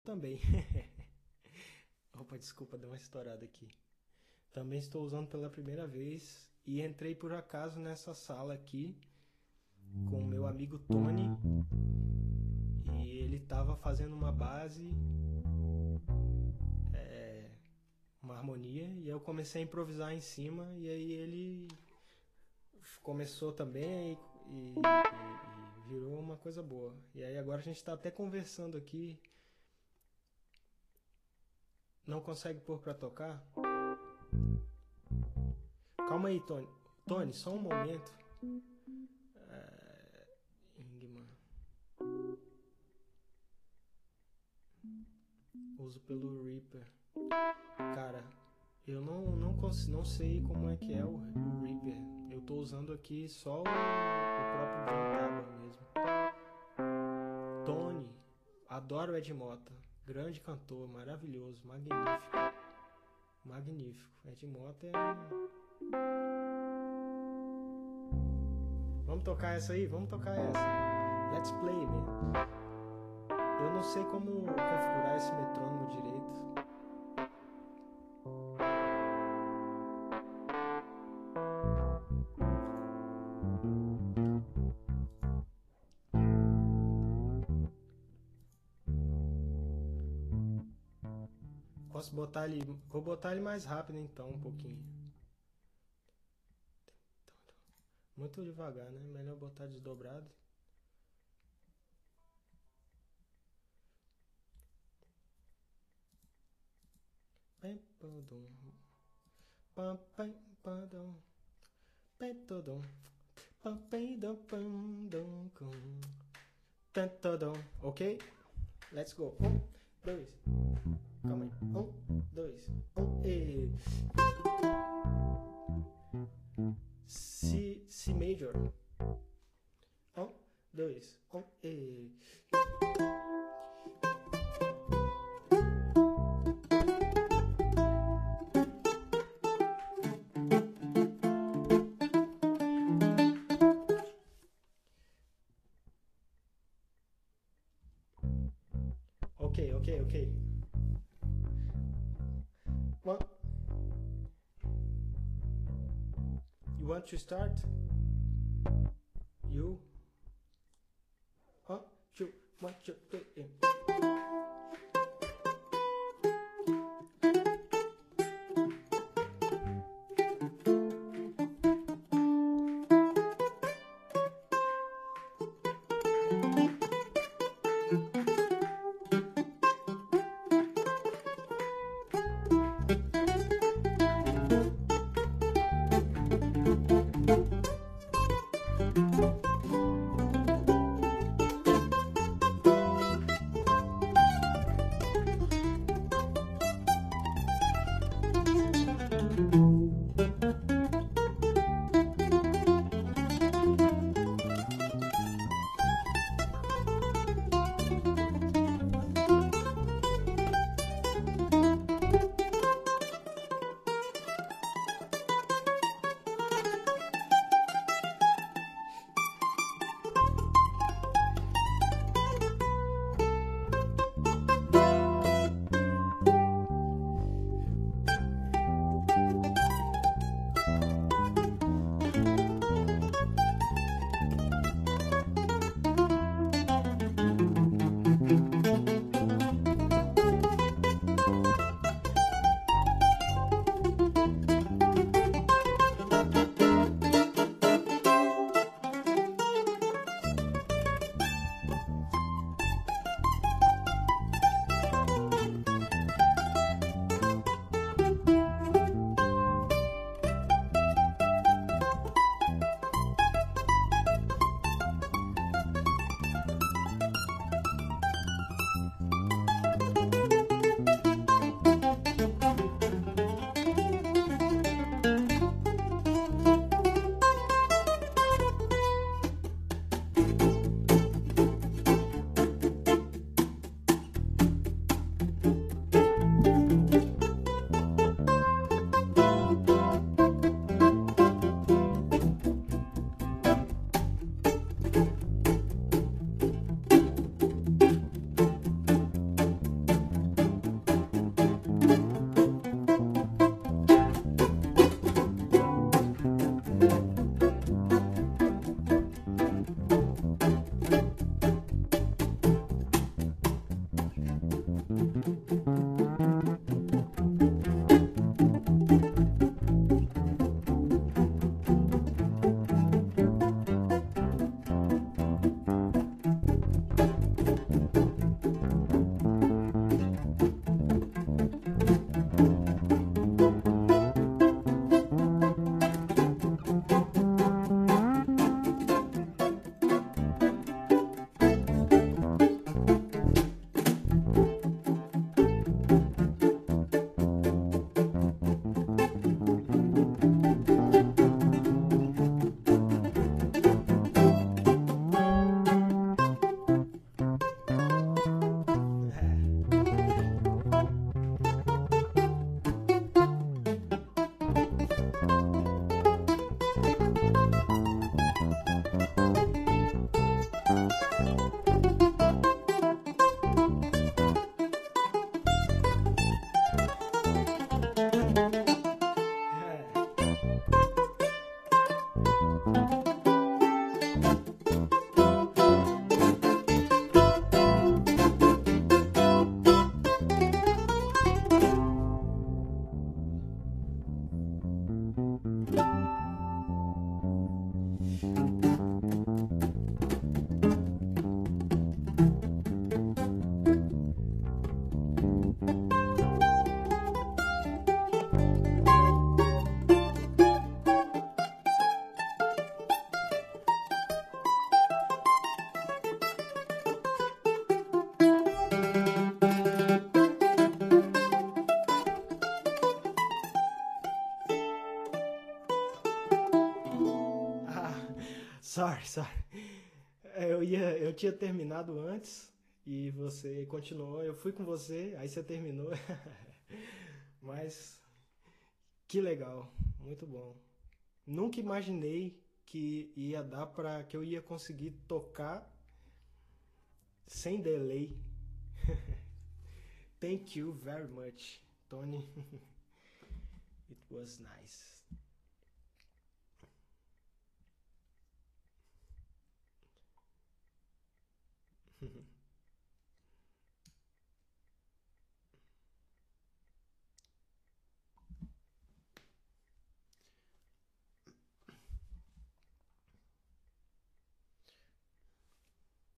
Também. Opa, desculpa, deu uma estourada aqui. Também estou usando pela primeira vez e entrei por acaso nessa sala aqui com o meu amigo Tony e ele estava fazendo uma base, uma harmonia, e eu comecei a improvisar em cima e aí ele começou também e virou uma coisa boa. E aí agora a gente está até conversando aqui. Não consegue pôr pra tocar? Calma aí, Tony. Tony, só um momento. Ingman. Uso pelo Reaper. Cara, eu não sei como é que é o Reaper. Eu tô usando aqui só o próprio Ventaba mesmo. Tony, adoro Ed Mota. Grande cantor, maravilhoso, magnífico. Magnífico. Ed Mota é Vamos tocar essa aí? Vamos tocar essa. Let's play, man. Eu não sei como configurar esse metrônomo direito. Posso botar ele... Vou botar ele mais rápido então, um pouquinho. Muito devagar, né? Melhor botar desdobrado. Ok? Let's go. Dois. Calma aí. Dois. E... C major. Dois. E... Ok. One. You want to start? You? Two, one, two, three. Sorry, sorry. Eu tinha terminado antes e você continuou. Eu fui com você, aí você terminou. Mas que legal, muito bom. Nunca imaginei que ia dar para que eu ia conseguir tocar sem delay. Thank you very much, Tony. It was nice.